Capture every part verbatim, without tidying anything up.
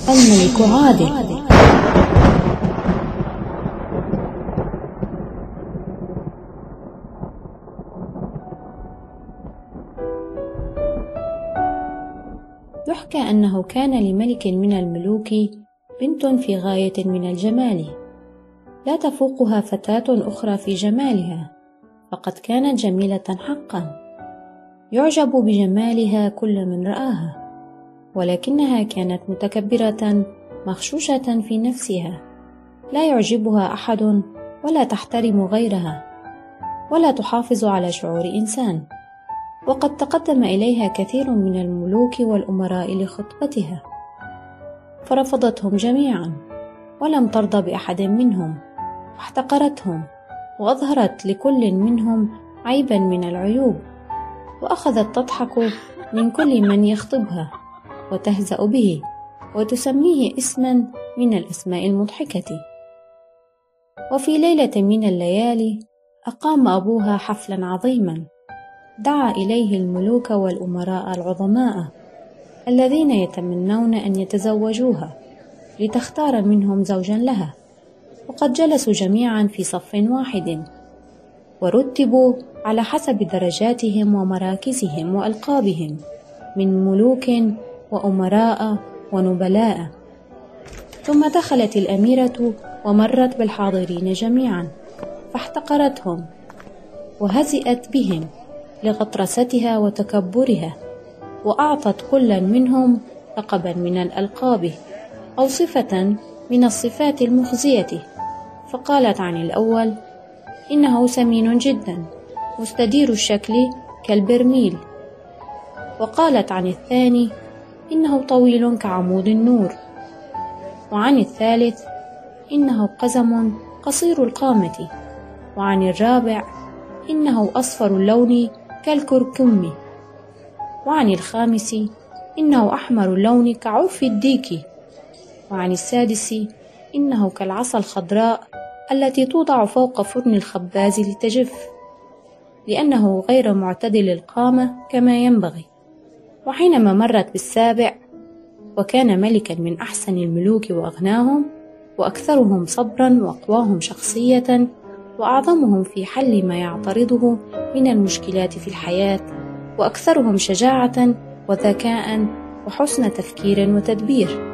الملك عادل. يحكى أنه كان لملك من الملوك بنت في غاية من الجمال، لا تفوقها فتاة أخرى في جمالها، فقد كانت جميلة حقا، يعجب بجمالها كل من رآها، ولكنها كانت متكبرة مغشوشة في نفسها، لا يعجبها أحد ولا تحترم غيرها ولا تحافظ على شعور إنسان. وقد تقدم إليها كثير من الملوك والأمراء لخطبتها، فرفضتهم جميعا ولم ترضى بأحد منهم، واحتقرتهم وأظهرت لكل منهم عيبا من العيوب، وأخذت تضحك من كل من يخطبها وتهزأ به وتسميه اسما من الأسماء المضحكة. وفي ليلة من الليالي أقام أبوها حفلا عظيما، دعا إليه الملوك والأمراء العظماء الذين يتمنون أن يتزوجوها لتختار منهم زوجا لها، وقد جلسوا جميعا في صف واحد، ورتبوا على حسب درجاتهم ومراكزهم وألقابهم من ملوك وأمراء ونبلاء. ثم دخلت الأميرة ومرت بالحاضرين جميعا، فاحتقرتهم وهزئت بهم لغطرستها وتكبرها، وأعطت كل منهم لقبا من الألقاب أو صفة من الصفات المخزية، فقالت عن الأول: إنه سمين جدا مستدير الشكل كالبرميل، وقالت عن الثاني: إنه طويل كعمود النور، وعن الثالث: إنه قزم قصير القامة، وعن الرابع: إنه أصفر اللون كالكركم، وعن الخامس: إنه أحمر اللون كعرف الديك، وعن السادس: إنه كالعصا الخضراء التي توضع فوق فرن الخباز لتجف، لأنه غير معتدل القامة كما ينبغي. وحينما مرت بالسابع، وكان ملكا من أحسن الملوك وأغناهم وأكثرهم صبرا وأقواهم شخصية وأعظمهم في حل ما يعترضه من المشكلات في الحياة، وأكثرهم شجاعة وذكاء وحسن تفكير وتدبير،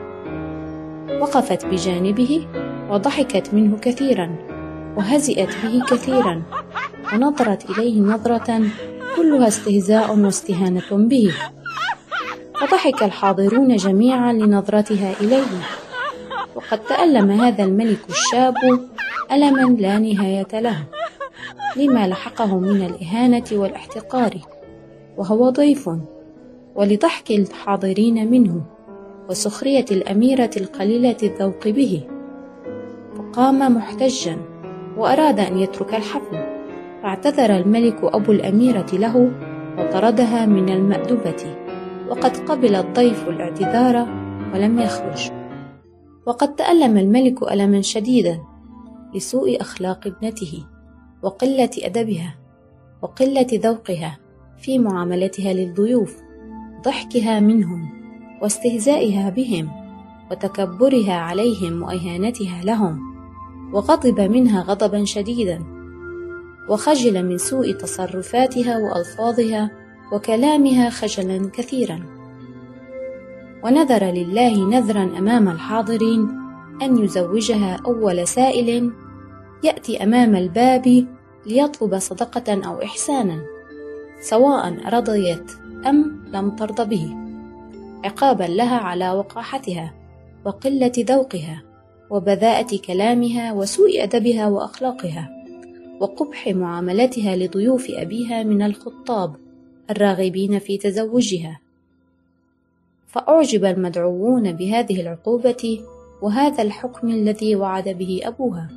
وقفت بجانبه وضحكت منه كثيرا وهزئت به كثيرا، ونظرت إليه نظرة كلها استهزاء واستهانة به، فضحك الحاضرون جميعا لنظرتها إليه. وقد تألم هذا الملك الشاب ألما لا نهاية له لما لحقه من الإهانة والاحتقار، وهو ضيف، ولضحك الحاضرين منه وسخرية الأميرة القليلة الذوق به، فقام محتجا وأراد أن يترك الحفل، فاعتذر الملك أبو الأميرة له وطردها من المأدبة، وقد قبل الضيف الاعتذار ولم يخرج. وقد تألم الملك ألما شديدا لسوء أخلاق ابنته وقلة أدبها وقلة ذوقها في معاملتها للضيوف، ضحكها منهم واستهزائها بهم وتكبرها عليهم وإهانتها لهم، وغضب منها غضبا شديدا، وخجل من سوء تصرفاتها وألفاظها وكلامها خجلا كثيرا، ونذر لله نذرا أمام الحاضرين أن يزوجها أول سائل يأتي أمام الباب ليطلب صدقة أو إحسانا، سواء رضيت أم لم ترض به، عقابا لها على وقاحتها وقلة ذوقها وبذاءة كلامها وسوء أدبها وأخلاقها وقبح معاملتها لضيوف أبيها من الخطاب الراغبين في تزوجها. فأعجب المدعوون بهذه العقوبة وهذا الحكم الذي وعد به أبوها.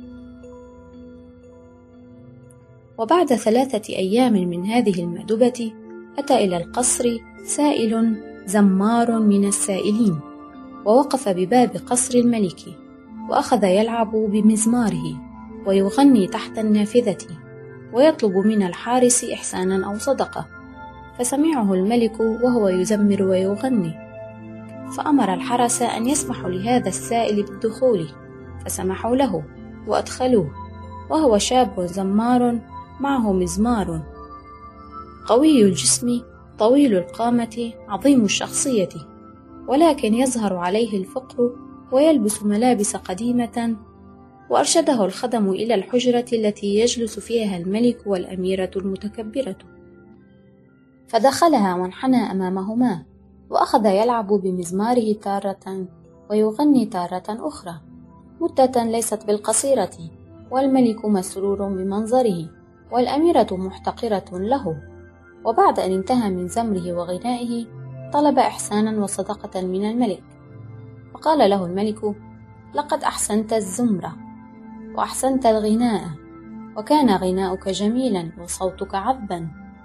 وبعد ثلاثة أيام من هذه المأدبة أتى إلى القصر سائل زمار من السائلين، ووقف بباب قصر الملك، وأخذ يلعب بمزماره ويغني تحت النافذة ويطلب من الحارس إحسانا أو صدقة، فسمعه الملك وهو يزمر ويغني، فأمر الحرس أن يسمحوا لهذا السائل بالدخول، فسمحوا له وأدخلوه، وهو شاب زمار معه مزمار، قوي الجسم طويل القامة عظيم الشخصية، ولكن يظهر عليه الفقر ويلبس ملابس قديمة. وأرشده الخدم إلى الحجرة التي يجلس فيها الملك والأميرة المتكبرة، فدخلها وانحنى أمامهما، وأخذ يلعب بمزماره تارة ويغني تارة أخرى، مدة ليست بالقصيرة، والملك مسرور بمنظره، والأميرة محتقرة له. وبعد أن انتهى من زمره وغنائه طلب إحسانا وصدقة من الملك، فقال له الملك: لقد أحسنت الزمرة وأحسنت الغناء، وكان غناؤك جميلا وصوتك عذبا،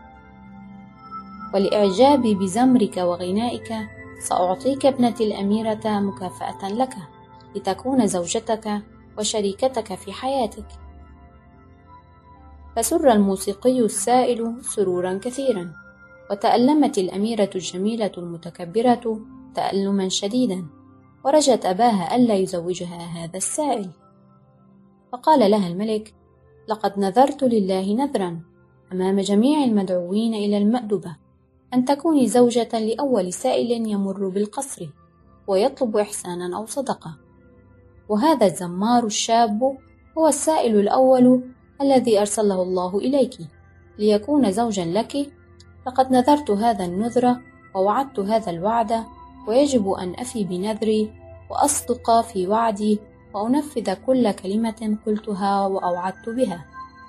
ولإعجابي بزمرك وغنائك سأعطيك ابنتي الأميرة مكافأة لك، لتكون زوجتك وشريكتك في حياتك. فسر الموسيقي السائل سرورا كثيرا، وتألمت الأميرة الجميلة المتكبرة تألما شديدا، ورجت أباها ألا يزوجها هذا السائل. فقال لها الملك: لقد نذرت لله نذرا أمام جميع المدعوين إلى المأدبة أن تكوني زوجة لأول سائل يمر بالقصر ويطلب إحسانا أو صدقة، وهذا الزمار الشاب هو السائل الأول الذي أرسله الله إليك ليكون زوجا لك. لقد نذرت هذا النذر ووعدت هذا الوعد، ويجب أن أفي بنذري وأصدق في وعدي وأنفذ كل كلمة قلتها وأوعدت بها.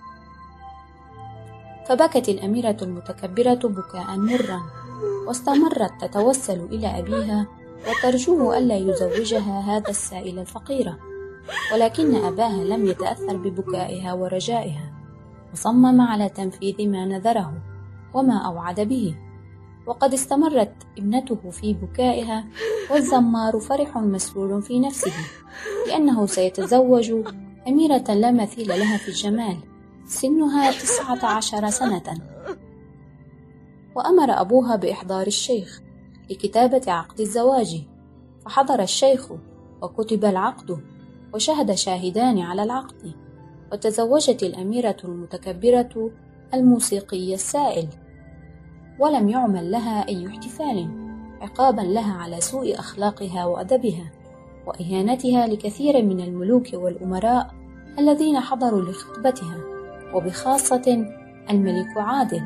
فبكت الأميرة المتكبرة بكاء مرا، واستمرت تتوسل إلى أبيها وترجوه ألا يزوجها هذا السائل الفقير، ولكن أباها لم يتأثر ببكائها ورجائها، وصمم على تنفيذ ما نذره وما أوعد به. وقد استمرت ابنته في بكائها، والزمار فرح مسرور في نفسه لأنه سيتزوج أميرة لا مثيل لها في الجمال، سنها تسعة عشر سنة. وأمر أبوها بإحضار الشيخ لكتابة عقد الزواج، فحضر الشيخ وكتب العقد، وشهد شاهدان على العقد، وتزوجت الأميرة المتكبرة الموسيقي السائل، ولم يعمل لها أي احتفال عقابا لها على سوء أخلاقها وأدبها وإهانتها لكثير من الملوك والأمراء الذين حضروا لخطبتها، وبخاصة الملك عادل.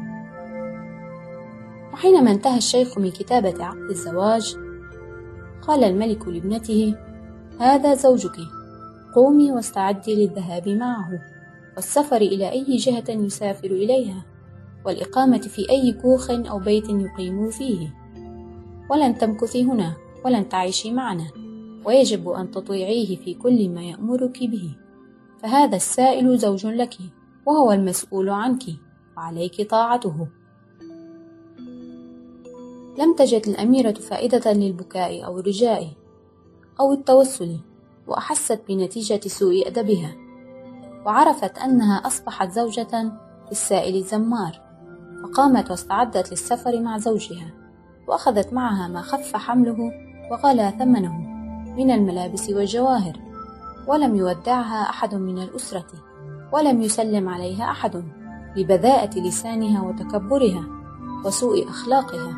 وحينما انتهى الشيخ من كتابة عقد الزواج قال الملك لابنته: هذا زوجك، قومي واستعدي للذهاب معه والسفر إلى أي جهة يسافر إليها، والإقامة في أي كوخ أو بيت يقيم فيه، ولن تمكثي هنا ولن تعيشي معنا، ويجب أن تطيعيه في كل ما يأمرك به، فهذا السائل زوج لك وهو المسؤول عنك، وعليك طاعته. لم تجد الأميرة فائدة للبكاء أو الرجاء أو التوسل، وأحست بنتيجة سوء أدبها، وعرفت أنها أصبحت زوجة للسائل الزمار، فقامت واستعدت للسفر مع زوجها، وأخذت معها ما خف حمله وغلى ثمنه من الملابس والجواهر، ولم يودعها أحد من الأسرة، ولم يسلم عليها أحد لبذاءة لسانها وتكبرها وسوء أخلاقها.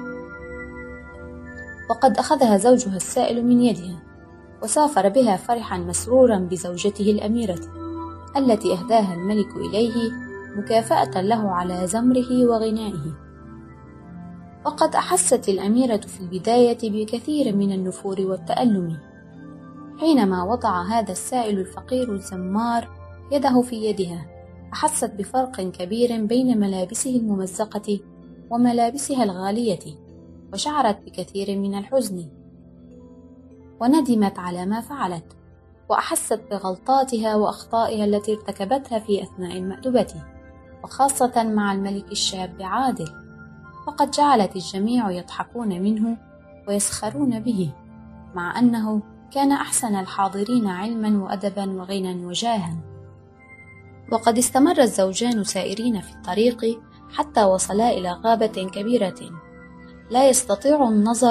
وقد أخذها زوجها السائل من يدها وسافر بها فرحا مسرورا بزوجته الأميرة التي أهداها الملك إليه مكافأة له على زمره وغنائه. وقد أحست الأميرة في البداية بكثير من النفور والتألم حينما وضع هذا السائل الفقير الزمار يده في يدها، أحست بفرق كبير بين ملابسه الممزقة وملابسها الغالية، وشعرت بكثير من الحزن، وندمت على ما فعلت، وأحست بغلطاتها وأخطائها التي ارتكبتها في أثناء المأدبة، وخاصة مع الملك الشاب عادل، فقد جعلت الجميع يضحكون منه ويسخرون به، مع أنه كان أحسن الحاضرين علما وأدبا وغنى وجاها. وقد استمر الزوجان سائرين في الطريق حتى وصلا إلى غابة كبيرة لا يستطيع النظر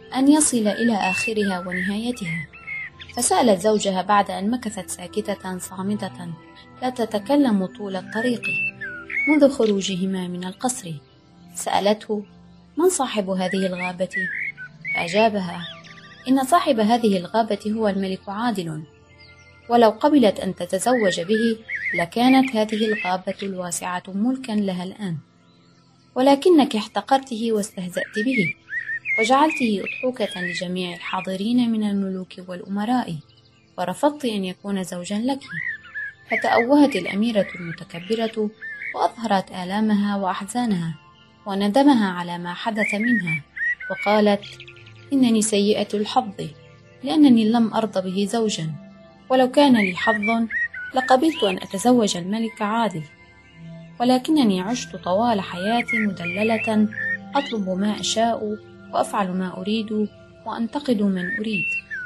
أن يصل إلى آخرها ونهايتها. فسألت زوجها بعد أن مكثت ساكتة صامتة لا تتكلم طول الطريق منذ خروجهما من القصر، سألته: من صاحب هذه الغابة؟ فأجابها: إن صاحب هذه الغابة هو الملك عادل، ولو قبلت أن تتزوج به لكانت هذه الغابة الواسعة ملكا لها الآن، ولكنك احتقرته واستهزأت به وجعلته أضحوكة لجميع الحاضرين من الملوك والأمراء، ورفضت أن يكون زوجا لك. فتأوهت الأميرة المتكبرة وأظهرت آلامها وأحزانها وندمها على ما حدث منها، وقالت: إنني سيئة الحظ لأنني لم أرض به زوجا، ولو كان لي حظ لقبلت أن أتزوج الملك عادل، ولكنني عشت طوال حياتي مدللة أطلب ما أشاء وأفعل ما أريد وأنتقد من أريد،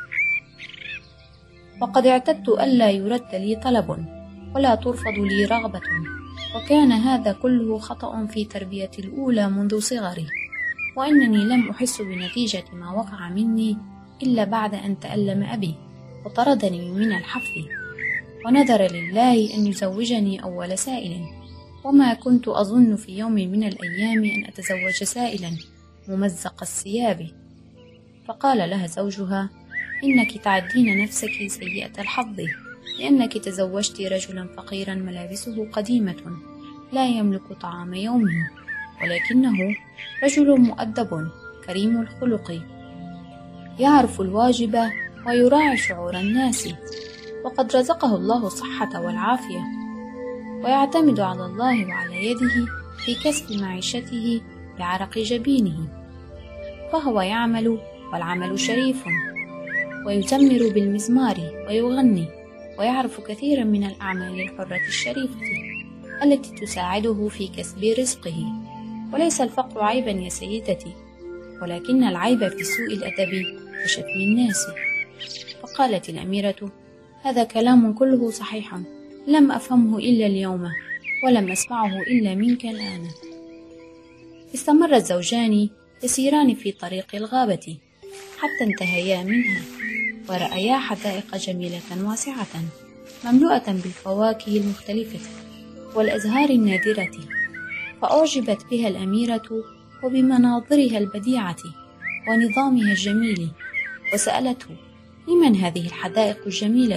وقد اعتدت ألا يرد لي طلب ولا ترفض لي رغبة، وكان هذا كله خطأ في تربيتي الأولى منذ صغري، وإنني لم أحس بنتيجة ما وقع مني إلا بعد أن تألم أبي وطردني من الحفل، ونذر لله أن يزوجني أول سائل، وما كنت أظن في يوم من الأيام أن أتزوج سائلا ممزق الثياب. فقال لها زوجها: إنك تعدين نفسك سيئة الحظ، لأنك تزوجت رجلا فقيرا ملابسه قديمة لا يملك طعام يومه، ولكنه رجل مؤدب كريم الخلق يعرف الواجب ويراعي شعور الناس، وقد رزقه الله الصحة والعافية، ويعتمد على الله وعلى يده في كسب معيشته بعرق جبينه، فهو يعمل والعمل شريف، ويزمر بالمزمار ويغني، ويعرف كثيرا من الأعمال الحرة الشريفة التي تساعده في كسب رزقه. وليس الفقر عيبا يا سيدتي، ولكن العيب في سوء الأدب وشتم الناس. فقالت الأميرة: هذا كلام كله صحيح، لم أفهمه إلا اليوم، ولم أسمعه إلا منك الآن. استمر الزوجان يسيران في طريق الغابة حتى انتهيا منها، ورأيا حدائق جميلة واسعة مملوءة بالفواكه المختلفة والأزهار النادرة، فأعجبت بها الأميرة وبمناظرها البديعة ونظامها الجميل، وسألته: لمن هذه الحدائق الجميلة؟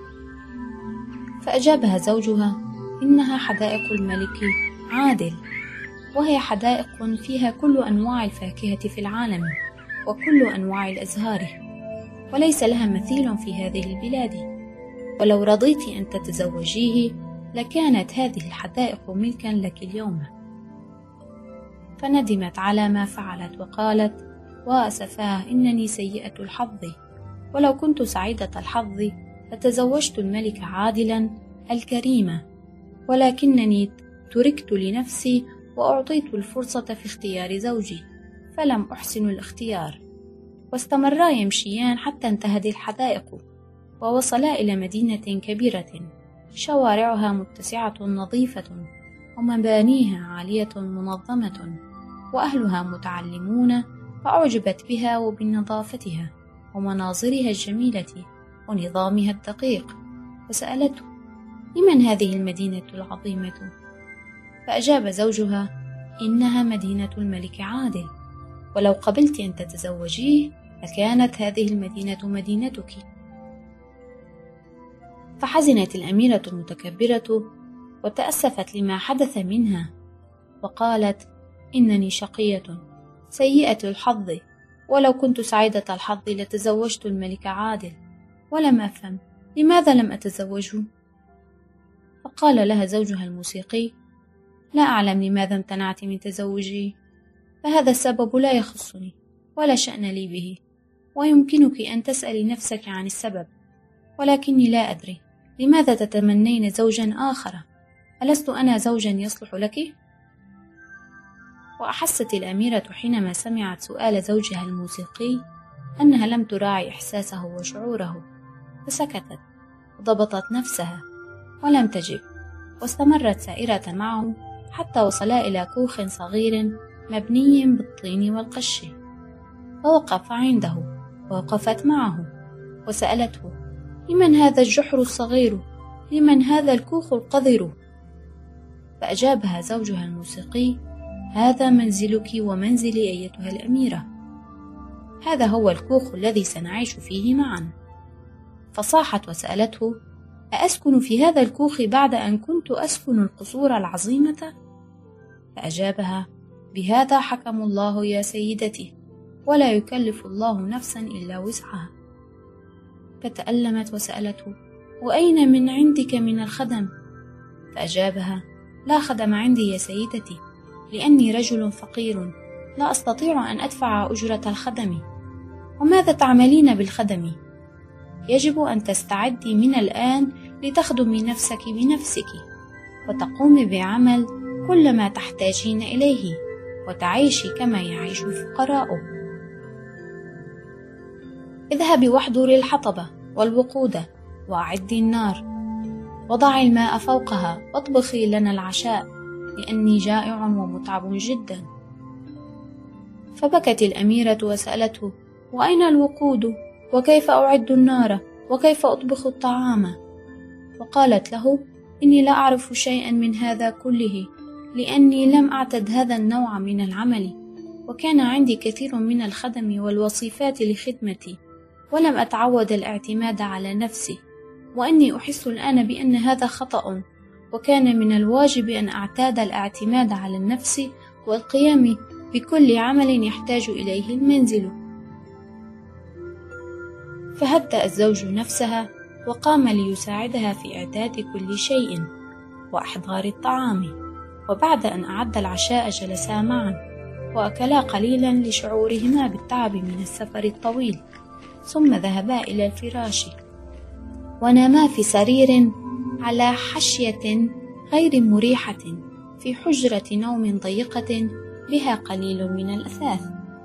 فأجابها زوجها: إنها حدائق الملك عادل، وهي حدائق فيها كل أنواع الفاكهة في العالم وكل أنواع الأزهار، وليس لها مثيل في هذه البلاد، ولو رضيت أن تتزوجيه لكانت هذه الحدائق ملكا لك اليوم. فندمت على ما فعلت وقالت: وأسفاه، إنني سيئة الحظ، ولو كنت سعيدة الحظ لتزوجت الملك عادلا الكريم، ولكنني تركت لنفسي وأعطيت الفرصة في اختيار زوجي، فلم أحسن الاختيار. واستمرا يمشيان حتى انتهت الحدائق، ووصلا إلى مدينة كبيرة شوارعها متسعة نظيفة، ومبانيها عالية منظمة، وأهلها متعلمون، فأعجبت بها وبنظافتها ومناظرها الجميلة ونظامها الدقيق، وسألته: لمن هذه المدينة العظيمة؟ فأجاب زوجها: إنها مدينة الملك عادل، ولو قبلت أن تتزوجيه لكانت هذه المدينة مدينتك. فحزنت الأميرة المتكبرة وتأسفت لما حدث منها، وقالت: إنني شقية سيئة الحظ، ولو كنت سعيدة الحظ لتزوجت الملك عادل، ولم أفهم لماذا لم أتزوجه. فقال لها زوجها الموسيقي: لا أعلم لماذا امتنعت من تزوجي، فهذا السبب لا يخصني ولا شأن لي به، ويمكنك أن تسألي نفسك عن السبب، ولكني لا أدري لماذا تتمنين زوجا آخر، ألست أنا زوجا يصلح لك؟ وأحست الأميرة حينما سمعت سؤال زوجها الموسيقي أنها لم تراعي إحساسه وشعوره، فسكتت وضبطت نفسها ولم تجب، واستمرت سائرة معه حتى وصلا إلى كوخ صغير مبني بالطين والقش. فوقف عنده ووقفت معه وسألته: لمن هذا الجحر الصغير؟ لمن هذا الكوخ القذر؟ فأجابها زوجها الموسيقي: هذا منزلك ومنزلي أيتها الأميرة، هذا هو الكوخ الذي سنعيش فيه معا. فصاحت وسألته: أأسكن في هذا الكوخ بعد أن كنت أسكن القصور العظيمة؟ فأجابها: بهذا حكم الله يا سيدتي، ولا يكلف الله نفسا إلا وسعها. فتألمت وسألته: وأين من عندك من الخدم؟ فأجابها: لا خدم عندي يا سيدتي، لأني رجل فقير لا أستطيع أن أدفع أجرة الخدم. وماذا تعملين بالخدم؟ يجب أن تستعدي من الآن لتخدمي نفسك بنفسك، وتقومي بعمل كل ما تحتاجين إليه، وتعيشي كما يعيش الفقراء. اذهبي واحضري الحطب والوقود وأعدي النار، وضعي الماء فوقها، واطبخي لنا العشاء، لأني جائع ومتعب جدا. فبكت الأميرة وسألته: وأين الوقود؟ وكيف أعد النار؟ وكيف أطبخ الطعام؟ وقالت له: إني لا أعرف شيئا من هذا كله، لأني لم أعتد هذا النوع من العمل، وكان عندي كثير من الخدم والوصيفات لخدمتي، ولم أتعود الاعتماد على نفسي، وأني أحس الآن بأن هذا خطأ، وكان من الواجب أن أعتاد الاعتماد على النفس والقيام بكل عمل يحتاج إليه المنزل. فهدأ الزوج نفسها وقام ليساعدها في إعداد كل شيء وإحضار الطعام، وبعد أن أعد العشاء جلسا معا وأكلا قليلا لشعورهما بالتعب من السفر الطويل، ثم ذهبا إلى الفراش وناما في سرير على حشية غير مريحة في حجرة نوم ضيقة بها قليل من الأثاث.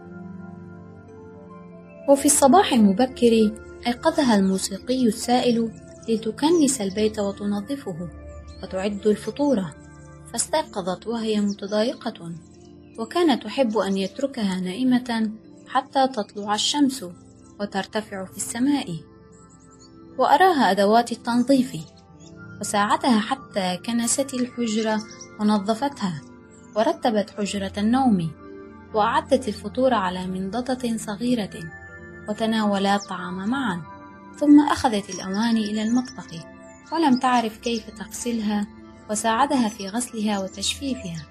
وفي الصباح المبكر أيقظها الموسيقي السائل لتكنس البيت وتنظفه وتعد الفطور، فاستيقظت وهي متضايقة، وكانت تحب أن يتركها نائمة حتى تطلع الشمس وترتفع في السماء. وأراها أدوات التنظيف، وساعدها حتى كنست الحجرة ونظفتها، ورتبت حجرة النوم، وأعدت الفطور على منضدة صغيرة، وتناولا الطعام معا، ثم أخذت الأواني إلى المطبخ، ولم تعرف كيف تغسلها، وساعدها في غسلها وتجفيفها.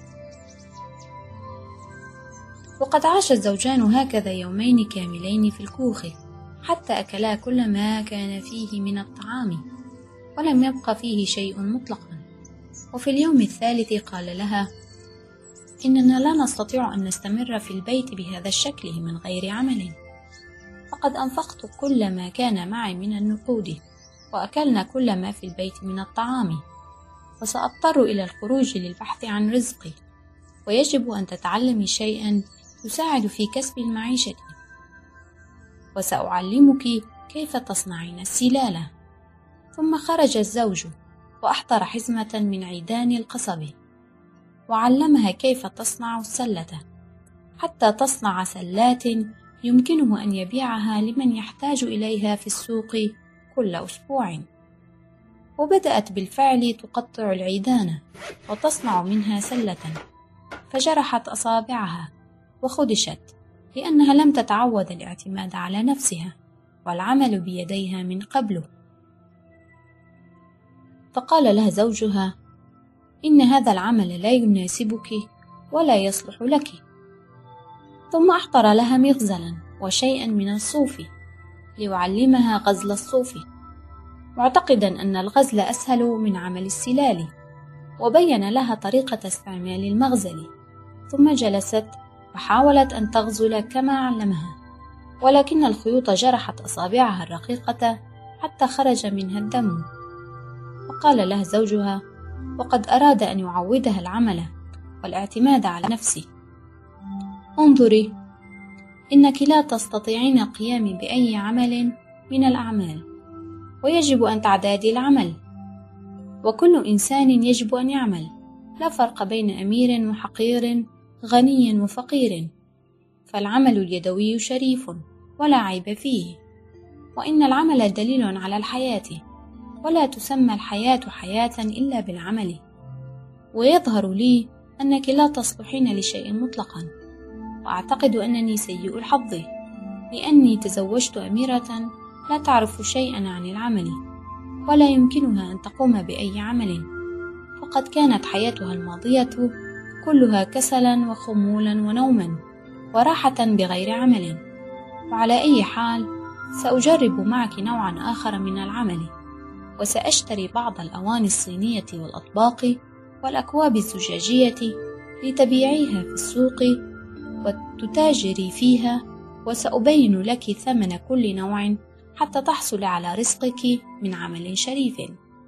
وقد عاش الزوجان هكذا يومين كاملين في الكوخ، حتى أكلا كل ما كان فيه من الطعام، ولم يبق فيه شيء مطلقا. وفي اليوم الثالث قال لها: إننا لا نستطيع أن نستمر في البيت بهذا الشكل من غير عمل، فقد أنفقت كل ما كان معي من النقود، وأكلنا كل ما في البيت من الطعام، وسأضطر إلى الخروج للبحث عن رزقي، ويجب أن تتعلمي شيئا يساعد في كسب المعيشة، وسأعلمك كيف تصنعين السلالة. ثم خرج الزوج وأحضر حزمة من عيدان القصب، وعلمها كيف تصنع السلة، حتى تصنع سلات يمكنه أن يبيعها لمن يحتاج إليها في السوق كل أسبوع. وبدأت بالفعل تقطع العيدان وتصنع منها سلة، فجرحت أصابعها وخدشت، لأنها لم تتعود الاعتماد على نفسها والعمل بيديها من قبل. فقال لها زوجها: إن هذا العمل لا يناسبك ولا يصلح لك. ثم أحضر لها مغزلا وشيئا من الصوف ليعلمها غزل الصوف، معتقدا أن الغزل أسهل من عمل السلال، وبين لها طريقة استعمال المغزل. ثم جلست وحاولت أن تغزل كما علمها، ولكن الخيوط جرحت أصابعها الرقيقة حتى خرج منها الدم. وقال لها زوجها، وقد أراد أن يعودها العمل والاعتماد على نفسه: انظري، إنك لا تستطيعين القيام بأي عمل من الأعمال، ويجب أن تعتادي العمل، وكل إنسان يجب أن يعمل، لا فرق بين أمير وحقير، غني وفقير، فالعمل اليدوي شريف ولا عيب فيه، وإن العمل دليل على الحياة، ولا تسمى الحياة حياة إلا بالعمل. ويظهر لي أنك لا تصلحين لشيء مطلقا، وأعتقد أنني سيء الحظ، لأني تزوجت أميرة لا تعرف شيئا عن العمل، ولا يمكنها أن تقوم بأي عمل، فقد كانت حياتها الماضية كلها كسلا وخمولا ونوما وراحة بغير عمل. وعلى أي حال سأجرب معك نوعا آخر من العمل، وسأشتري بعض الأواني الصينية والأطباق والأكواب الزجاجية لتبيعيها في السوق وتتاجري فيها، وسأبين لك ثمن كل نوع حتى تحصل على رزقك من عمل شريف.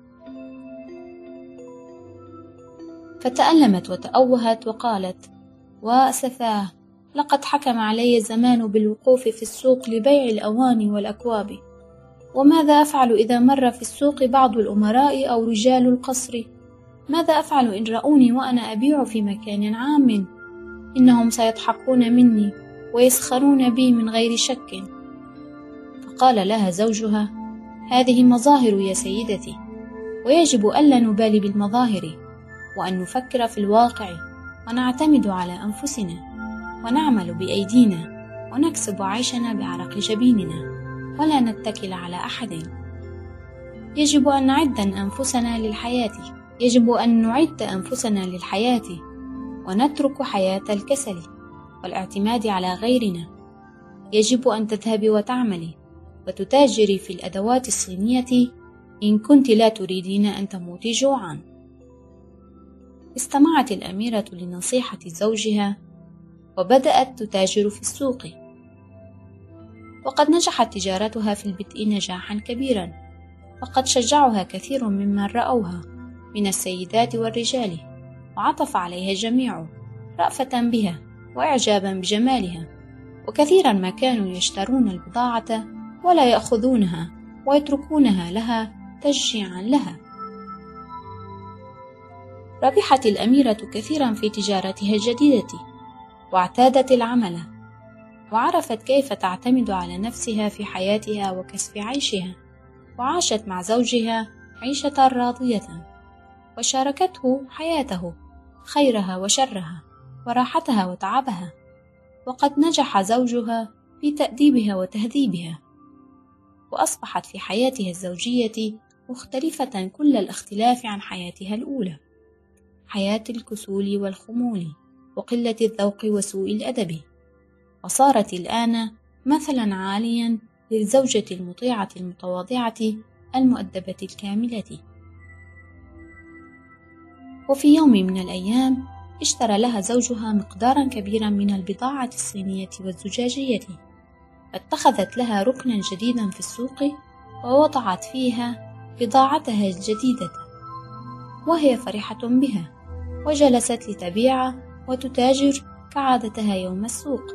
فتألمت وتأوهت وقالت: وأسفاه، لقد حكم علي الزمان بالوقوف في السوق لبيع الأواني والأكواب، وماذا أفعل إذا مر في السوق بعض الأمراء أو رجال القصر؟ ماذا أفعل إن رأوني وأنا أبيع في مكان عام؟ إنهم سيضحكون مني ويسخرون بي من غير شك. فقال لها زوجها: هذه مظاهر يا سيدتي، ويجب ألا نبالي بالمظاهر، وأن نفكر في الواقع، ونعتمد على أنفسنا، ونعمل بأيدينا، ونكسب عيشنا بعرق جبيننا، ولا نتكل على أحد. يجب أن نعد أنفسنا للحياة يجب أن نعد أنفسنا للحياة ونترك حياة الكسل والاعتماد على غيرنا. يجب أن تذهبي وتعملي وتتاجري في الأدوات الصينية إن كنت لا تريدين أن تموتي جوعا. استمعت الأميرة لنصيحة زوجها وبدأت تتاجر في السوق، وقد نجحت تجارتها في البدء نجاحا كبيرا، وقد شجعها كثير ممن رأوها من السيدات والرجال، وعطف عليها الجميع رأفة بها وإعجابا بجمالها، وكثيرا ما كانوا يشترون البضاعة ولا يأخذونها ويتركونها لها تشجيعا لها. ربحت الأميرة كثيرا في تجارتها الجديدة، واعتادت العمل، وعرفت كيف تعتمد على نفسها في حياتها وكسب عيشها، وعاشت مع زوجها عيشة راضية، وشاركته حياته، خيرها وشرها، وراحتها وتعبها، وقد نجح زوجها في تأديبها وتهذيبها، وأصبحت في حياتها الزوجية مختلفة كل الاختلاف عن حياتها الأولى، حياة الكسول والخمول وقلة الذوق وسوء الأدب، وصارت الآن مثلا عاليا للزوجة المطيعة المتواضعة المؤدبة الكاملة. وفي يوم من الأيام اشترى لها زوجها مقدارا كبيرا من البضاعة الصينية والزجاجية، فاتخذت لها ركنا جديدا في السوق ووضعت فيها بضاعتها الجديدة، وهي فرحة بها، وجلست لتبيع وتتاجر كعادتها يوم السوق.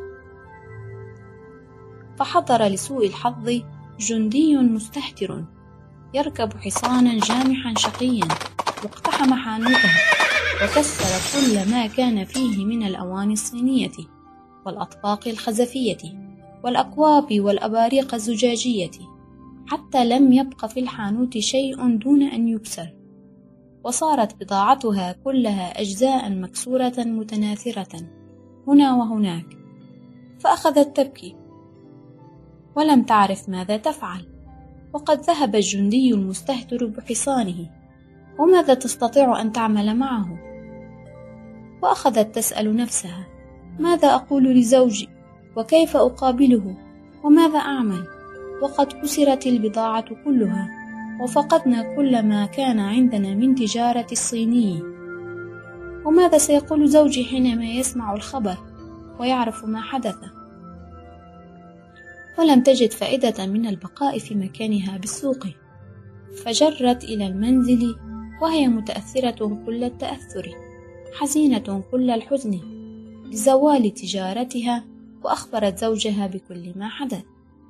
فحضر لسوء الحظ جندي مستهتر يركب حصانا جامحا شقيا، واقتحم حانوتها وكسر كل ما كان فيه من الأواني الصينية والأطباق الخزفية والأكواب والأباريق الزجاجية، حتى لم يبق في الحانوت شيء دون أن يكسر، وصارت بضاعتها كلها أجزاء مكسورة متناثرة هنا وهناك. فأخذت تبكي ولم تعرف ماذا تفعل، وقد ذهب الجندي المستهتر بحصانه، وماذا تستطيع أن تعمل معه؟ وأخذت تسأل نفسها: ماذا أقول لزوجي؟ وكيف أقابله؟ وماذا أعمل؟ وقد كسرت البضاعة كلها، وفقدنا كل ما كان عندنا من تجارة الصيني، وماذا سيقول زوجي حينما يسمع الخبر ويعرف ما حدث؟ ولم تجد فائدة من البقاء في مكانها بالسوق، فجرت إلى المنزل وهي متأثرة كل التأثر، حزينة كل الحزن لزوال تجارتها، وأخبرت زوجها بكل ما حدث.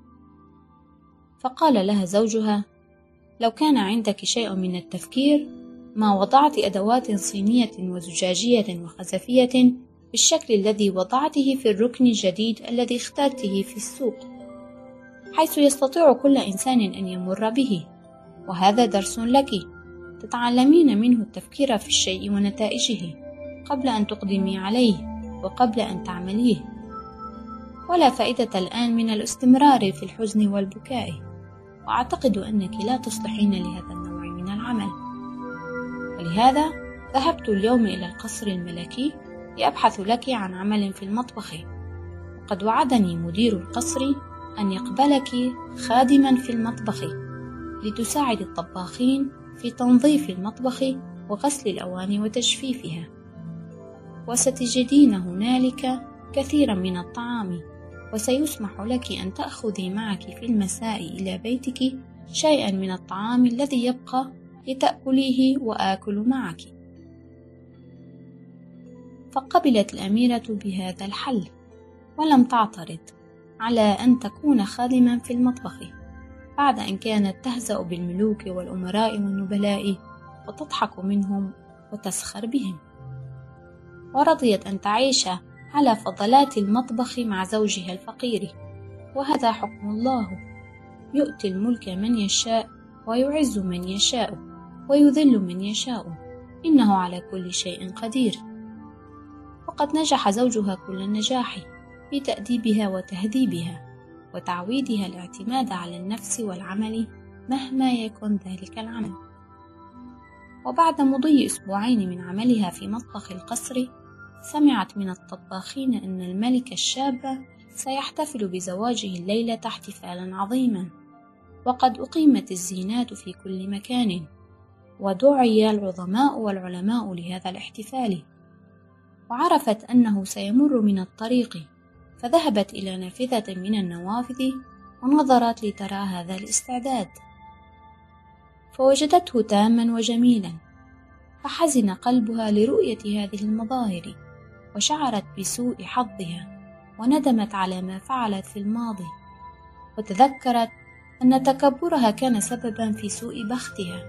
فقال لها زوجها: لو كان عندك شيء من التفكير ما وضعت أدوات صينية وزجاجية وخزفية بالشكل الذي وضعته في الركن الجديد الذي اخترته في السوق، حيث يستطيع كل إنسان أن يمر به، وهذا درس لك تتعلمين منه التفكير في الشيء ونتائجه قبل أن تقدمي عليه وقبل أن تعمليه. ولا فائدة الآن من الاستمرار في الحزن والبكاء، وأعتقد أنك لا تصلحين لهذا النوع من العمل. ولهذا ذهبت اليوم إلى القصر الملكي لأبحث لك عن عمل في المطبخ، وقد وعدني مدير القصر أن يقبلك خادما في المطبخ لتساعد الطباخين في تنظيف المطبخ وغسل الأواني وتجفيفها، وستجدين هنالك كثيرا من الطعام، وسيسمح لك أن تأخذي معك في المساء إلى بيتك شيئا من الطعام الذي يبقى لتأكليه وآكل معك. فقبلت الأميرة بهذا الحل، ولم تعترض على أن تكون خادما في المطبخ بعد أن كانت تهزأ بالملوك والأمراء والنبلاء وتضحك منهم وتسخر بهم، ورضيت أن تعيش على فضلات المطبخ مع زوجها الفقير. وهذا حكم الله، يؤتي الملك من يشاء ويعز من يشاء ويذل من يشاء، إنه على كل شيء قدير. وقد نجح زوجها كل النجاح في تأديبها وتهذيبها وتعويدها الاعتماد على النفس والعمل مهما يكن ذلك العمل. وبعد مضي أسبوعين من عملها في مطبخ القصر، سمعت من الطباخين أن الملك الشاب سيحتفل بزواجه الليلة احتفالا عظيما، وقد أقيمت الزينات في كل مكان، ودعي العظماء والعلماء لهذا الاحتفال. وعرفت أنه سيمر من الطريق، فذهبت إلى نافذة من النوافذ ونظرت لترى هذا الاستعداد، فوجدته تاما وجميلا، فحزن قلبها لرؤية هذه المظاهر، وشعرت بسوء حظها وندمت على ما فعلت في الماضي، وتذكرت أن تكبرها كان سببا في سوء بختها،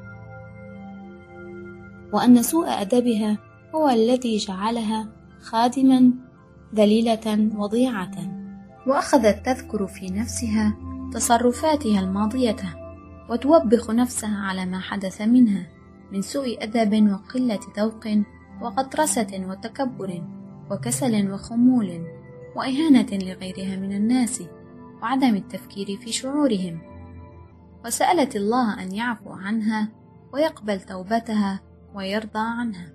وأن سوء أدبها هو الذي جعلها خادما ذليلة وضيعة. وأخذت تذكر في نفسها تصرفاتها الماضية وتوبخ نفسها على ما حدث منها من سوء أدب وقلة ذوق وغطرسة وتكبر وكسل وخمول وإهانة لغيرها من الناس وعدم التفكير في شعورهم. وسألت الله أن يعفو عنها ويقبل توبتها ويرضى عنها.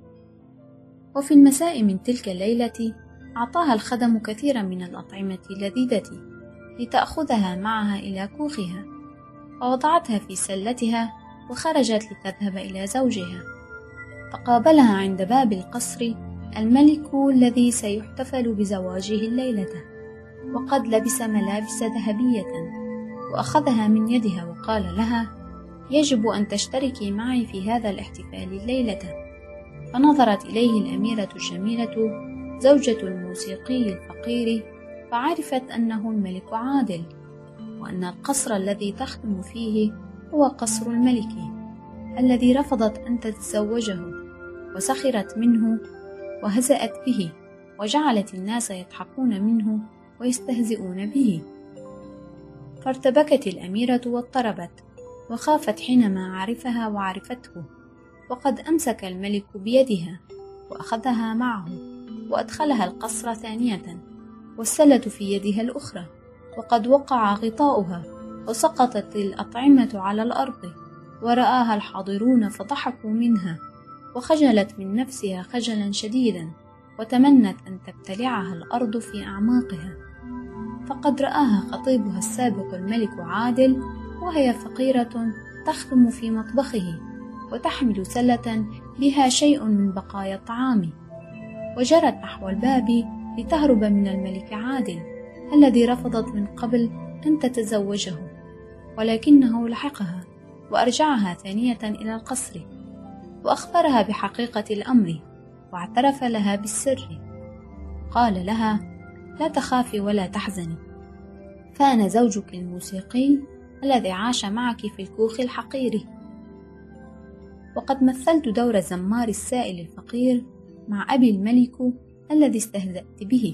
وفي المساء من تلك الليلة أعطاها الخدم كثيرا من الأطعمة اللذيذة لتأخذها معها إلى كوخها، ووضعتها في سلتها وخرجت لتذهب إلى زوجها. فقابلها عند باب القصر الملك الذي سيحتفل بزواجه الليلة، وقد لبس ملابس ذهبية، وأخذها من يدها وقال لها: يجب أن تشتركي معي في هذا الاحتفال الليلة. فنظرت إليه الأميرة الجميلة زوجة الموسيقي الفقير، فعرفت أنه الملك عادل، وأن القصر الذي تخدم فيه هو قصر الملك الذي رفضت أن تتزوجه، وسخرت منه وهزأت به، وجعلت الناس يضحكون منه ويستهزئون به. فارتبكت الأميرة واضطربت، وخافت حينما عرفها وعرفته، وقد أمسك الملك بيدها وأخذها معه وأدخلها القصر ثانية، والسلة في يدها الأخرى، وقد وقع غطاؤها وسقطت الأطعمة على الأرض، ورآها الحاضرون فضحكوا منها، وخجلت من نفسها خجلا شديدا، وتمنت أن تبتلعها الأرض في أعماقها. فقد رآها خطيبها السابق الملك عادل وهي فقيرة تخدم في مطبخه وتحمل سلة بها شيء من بقايا الطعام، وجرت نحو الباب لتهرب من الملك عادل الذي رفضت من قبل أن تتزوجه، ولكنه لحقها وأرجعها ثانية إلى القصر، وأخبرها بحقيقة الأمر، واعترف لها بالسر. قال لها: لا تخافي ولا تحزني، فأنا زوجك الموسيقي الذي عاش معك في الكوخ الحقير، وقد مثلت دور الزمار السائل الفقير مع أبي الملك الذي استهزأت به.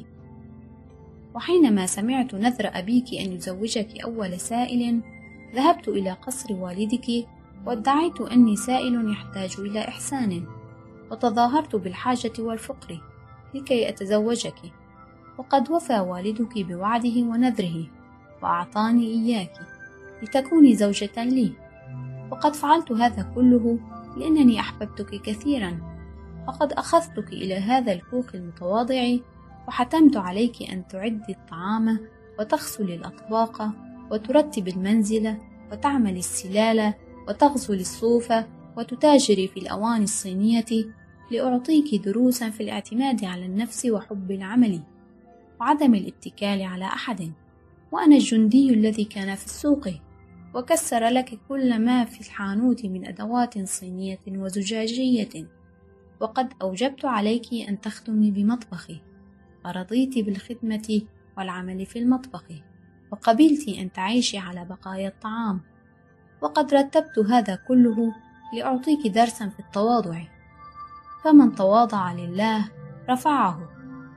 وحينما سمعت نذر أبيك أن يزوجك أول سائل، ذهبت إلى قصر والدك وادعيت أني سائل يحتاج إلى إحسان، وتظاهرت بالحاجة والفقر لكي أتزوجك، وقد وفى والدك بوعده ونذره وأعطاني إياك لتكوني زوجة لي. وقد فعلت هذا كله لأنني أحببتك كثيرا، وقد أخذتك إلى هذا الكوخ المتواضع وحتمت عليك أن تعدي الطعام وتغسلي الأطباق وترتب المنزل وتعملي السلالة وتغسلي الصوف وتتاجري في الأواني الصينية، لأعطيك دروسا في الاعتماد على النفس وحب العمل وعدم الاتكال على أحد. وأنا الجندي الذي كان في السوق وكسر لك كل ما في الحانوت من أدوات صينية وزجاجية، وقد أوجبت عليك أن تخدمي بمطبخي، فرضيت بالخدمة والعمل في المطبخ، وقبلت أن تعيشي على بقايا الطعام. وقد رتبت هذا كله لأعطيك درسا في التواضع، فمن تواضع لله رفعه.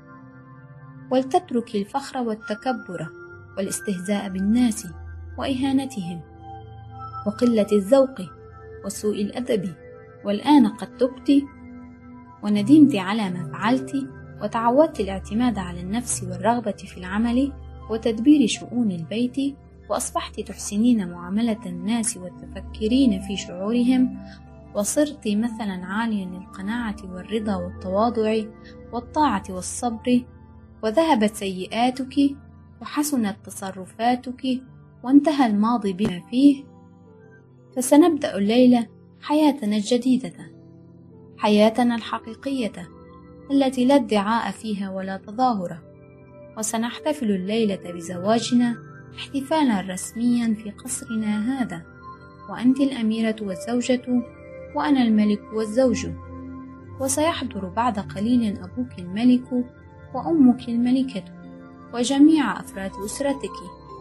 ولتترك الفخر والتكبر والاستهزاء بالناس وإهانتهم وقلة الذوق وسوء الأدب. والآن قد تبت وندمت على ما فعلت، وتعودت الاعتماد على النفس والرغبة في العمل وتدبير شؤون البيت، وأصبحت تحسنين معاملة الناس وتفكرين في شعورهم، وصرت مثلا عاليا للقناعة والرضا والتواضع والطاعة والصبر. وذهبت سيئاتك وحسنت تصرفاتك وانتهى الماضي بما فيه، فسنبدأ الليلة حياتنا الجديدة، حياتنا الحقيقية التي لا ادعاء فيها ولا تظاهر. وسنحتفل الليلة بزواجنا احتفالا رسميا في قصرنا هذا، وأنت الأميرة والزوجة وأنا الملك والزوج. وسيحضر بعد قليل أبوك الملك وأمك الملكة وجميع أفراد أسرتك.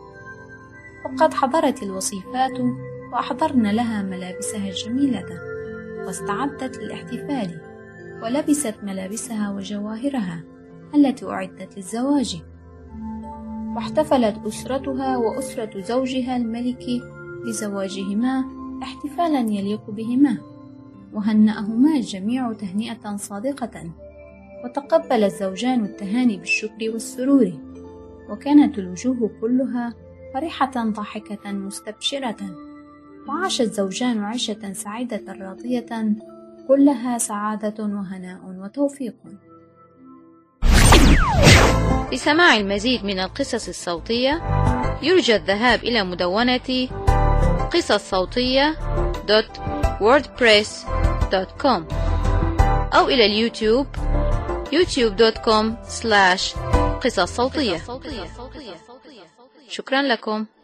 وقد حضرت الوصيفات وأحضرن لها ملابسها الجميلة، واستعدت للاحتفال ولبست ملابسها وجواهرها التي أعدت للزواج. واحتفلت أسرتها وأسرة زوجها الملك بزواجهما احتفالا يليق بهما، وهنأهما الجميع تهنئة صادقة، وتقبل الزوجان التهاني بالشكر والسرور، وكانت الوجوه كلها فرحة ضاحكة مستبشرة، وعاش الزوجان عيشة سعيدة راضية كلها سعادة وهناء وتوفيق. لسماع المزيد من القصص الصوتية يرجى الذهاب إلى مدونة قصص صوتية دوت ووردبريس دوت كوم أو إلى اليوتيوب يوتيوب دوت كوم سلاش قصص صوتية. شكرا لكم.